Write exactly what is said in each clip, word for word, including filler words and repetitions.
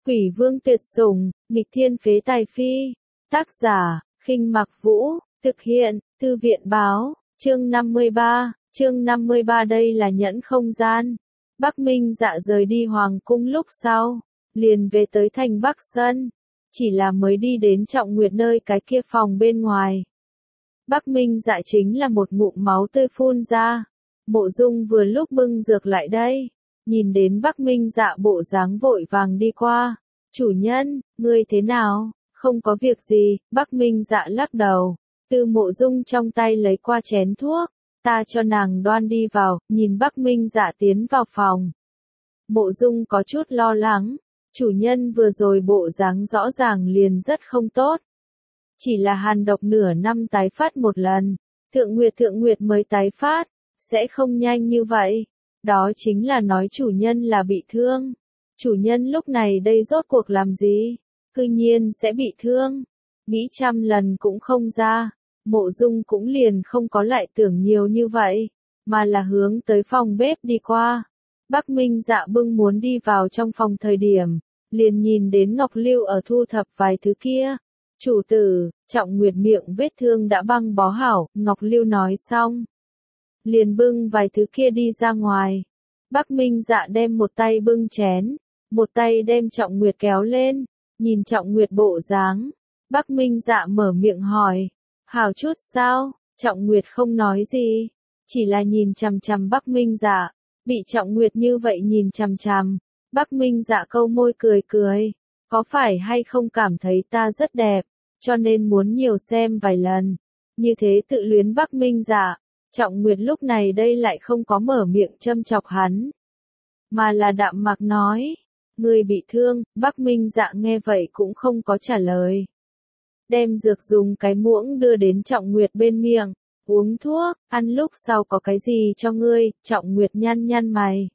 Quỷ vương tuyệt sủng, nghịch thiên phế tài phi. Tác giả, Khinh Mặc Vũ, thực hiện, Thư viện báo, chương năm mươi ba, chương năm mươi ba đây là nhẫn không gian. Bắc Minh Dạ rời đi hoàng cung lúc sau, liền về tới thành Bắc Sơn, chỉ là mới đi đến Trọng Nguyệt nơi cái kia phòng bên ngoài. Bắc Minh Dạ chính là một ngụm máu tươi phun ra. Mộ Dung vừa lúc bưng dược lại đây, nhìn đến Bắc Minh Dạ bộ dáng vội vàng đi qua. Chủ nhân, ngươi thế nào? Không có việc gì. Bắc Minh Dạ lắc đầu, từ Mộ Dung trong tay lấy qua chén thuốc, ta cho nàng đoan đi vào. Nhìn Bắc Minh Dạ tiến vào phòng, Mộ Dung có chút lo lắng, chủ nhân vừa rồi bộ dáng rõ ràng liền rất không tốt. Chỉ là hàn độc nửa năm tái phát một lần, Thượng Nguyệt Thượng Nguyệt mới tái phát, sẽ không nhanh như vậy. Đó chính là nói chủ nhân là bị thương. Chủ nhân lúc này đây rốt cuộc làm gì? Cư nhiên sẽ bị thương. Nghĩ trăm lần cũng không ra. Mộ Dung cũng liền không có lại tưởng nhiều như vậy, mà là hướng tới phòng bếp đi qua. Bắc Minh Dạ bưng muốn đi vào trong phòng thời điểm, liền nhìn đến Ngọc Lưu ở thu thập vài thứ kia. Chủ tử, Trọng Nguyệt miệng vết thương đã băng bó hảo. Ngọc Lưu nói xong, liền bưng vài thứ kia đi ra ngoài. Bắc Minh Dạ đem một tay bưng chén, một tay đem Trọng Nguyệt kéo lên, nhìn Trọng Nguyệt bộ dáng. Bắc Minh Dạ mở miệng hỏi, hảo chút sao? Trọng Nguyệt không nói gì, chỉ là nhìn chằm chằm Bắc Minh Dạ. Bị Trọng Nguyệt như vậy nhìn chằm chằm, Bắc Minh Dạ câu môi cười cười, có phải hay không cảm thấy ta rất đẹp, cho nên muốn nhiều xem vài lần. Như thế tự luyến Bắc Minh Dạ. Trọng Nguyệt lúc này đây lại không có mở miệng châm chọc hắn, mà là đạm mạc nói, người bị thương. Bắc Minh Dạ nghe vậy cũng không có trả lời. Đem dược dùng cái muỗng đưa đến Trọng Nguyệt bên miệng, uống thuốc, ăn lúc sau có cái gì cho ngươi. Trọng Nguyệt nhăn nhăn mày,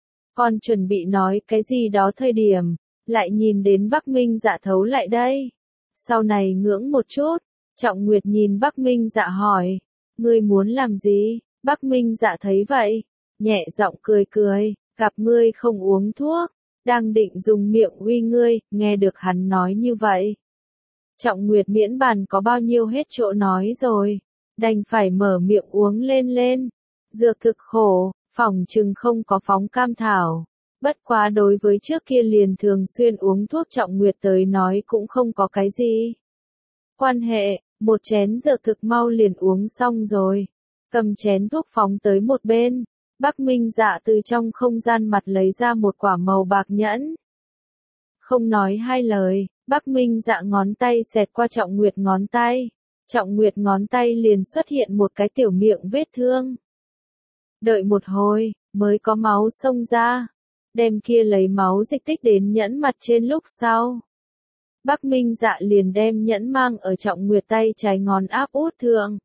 còn chuẩn bị nói cái gì đó thời điểm, lại nhìn đến Bắc Minh Dạ thấu lại đây. Sau này ngưỡng một chút, Trọng Nguyệt nhìn Bắc Minh Dạ hỏi, ngươi muốn làm gì? Bắc Minh Dạ thấy vậy, nhẹ giọng cười cười, gặp ngươi không uống thuốc, đang định dùng miệng uy ngươi. Nghe được hắn nói như vậy, Trọng Nguyệt miễn bàn có bao nhiêu hết chỗ nói rồi, đành phải mở miệng uống lên lên. Dược thực khổ, phỏng chừng không có phóng cam thảo. Bất quá đối với trước kia liền thường xuyên uống thuốc Trọng Nguyệt tới nói cũng không có cái gì quan hệ. Một chén dược thực mau liền uống xong rồi, cầm chén thuốc phóng tới một bên. Bắc Minh Dạ từ trong không gian mặt lấy ra một quả màu bạc nhẫn. Không nói hai lời, Bắc Minh Dạ ngón tay xẹt qua Trọng Nguyệt ngón tay. Trọng Nguyệt ngón tay liền xuất hiện một cái tiểu miệng vết thương. Đợi một hồi, mới có máu xông ra. Đem kia lấy máu dịch tích đến nhẫn mặt trên lúc sau, Bắc Minh Dạ liền đem nhẫn mang ở Trọng Nguyệt tay trái ngón áp út thượng.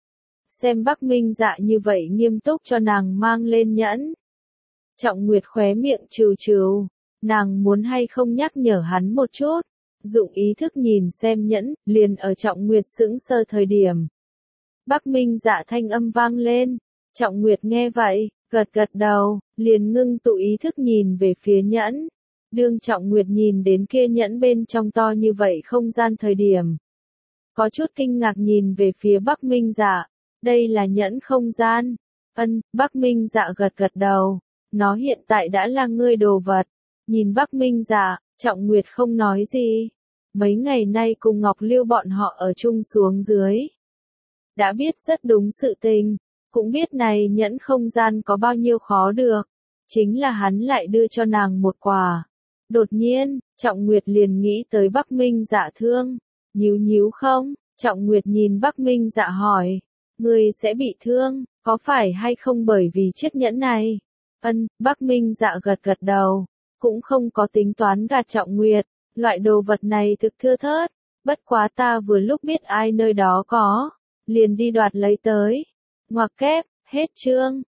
Xem Bắc Minh Dạ như vậy nghiêm túc cho nàng mang lên nhẫn, Trọng Nguyệt khóe miệng trừ trừ, nàng muốn hay không nhắc nhở hắn một chút. Dụng ý thức nhìn xem nhẫn, liền ở Trọng Nguyệt sững sờ thời điểm, Bắc Minh Dạ thanh âm vang lên. Trọng Nguyệt nghe vậy, gật gật đầu, liền ngưng tụ ý thức nhìn về phía nhẫn. Đương Trọng Nguyệt nhìn đến kia nhẫn bên trong to như vậy không gian thời điểm, có chút kinh ngạc nhìn về phía Bắc Minh Dạ. Đây là nhẫn không gian? Ân. Bắc Minh Dạ gật gật đầu, nó hiện tại đã là ngươi đồ vật. Nhìn Bắc Minh Dạ, Trọng Nguyệt không nói gì. Mấy ngày nay cùng Ngọc Lưu bọn họ ở chung xuống dưới, đã biết rất đúng sự tình, cũng biết này nhẫn không gian có bao nhiêu khó được. Chính là hắn lại đưa cho nàng một quà. Đột nhiên, Trọng Nguyệt liền nghĩ tới Bắc Minh Dạ thương. Nhíu nhíu không? Trọng Nguyệt nhìn Bắc Minh Dạ hỏi, ngươi sẽ bị thương, có phải hay không bởi vì chiếc nhẫn này? Ân. Bắc Minh Dạ gật gật đầu, cũng không có tính toán gạt Trọng Nguyệt. Loại đồ vật này thực thưa thớt, bất quá ta vừa lúc biết ai nơi đó có, liền đi đoạt lấy tới. Ngoặc kép, hết chương.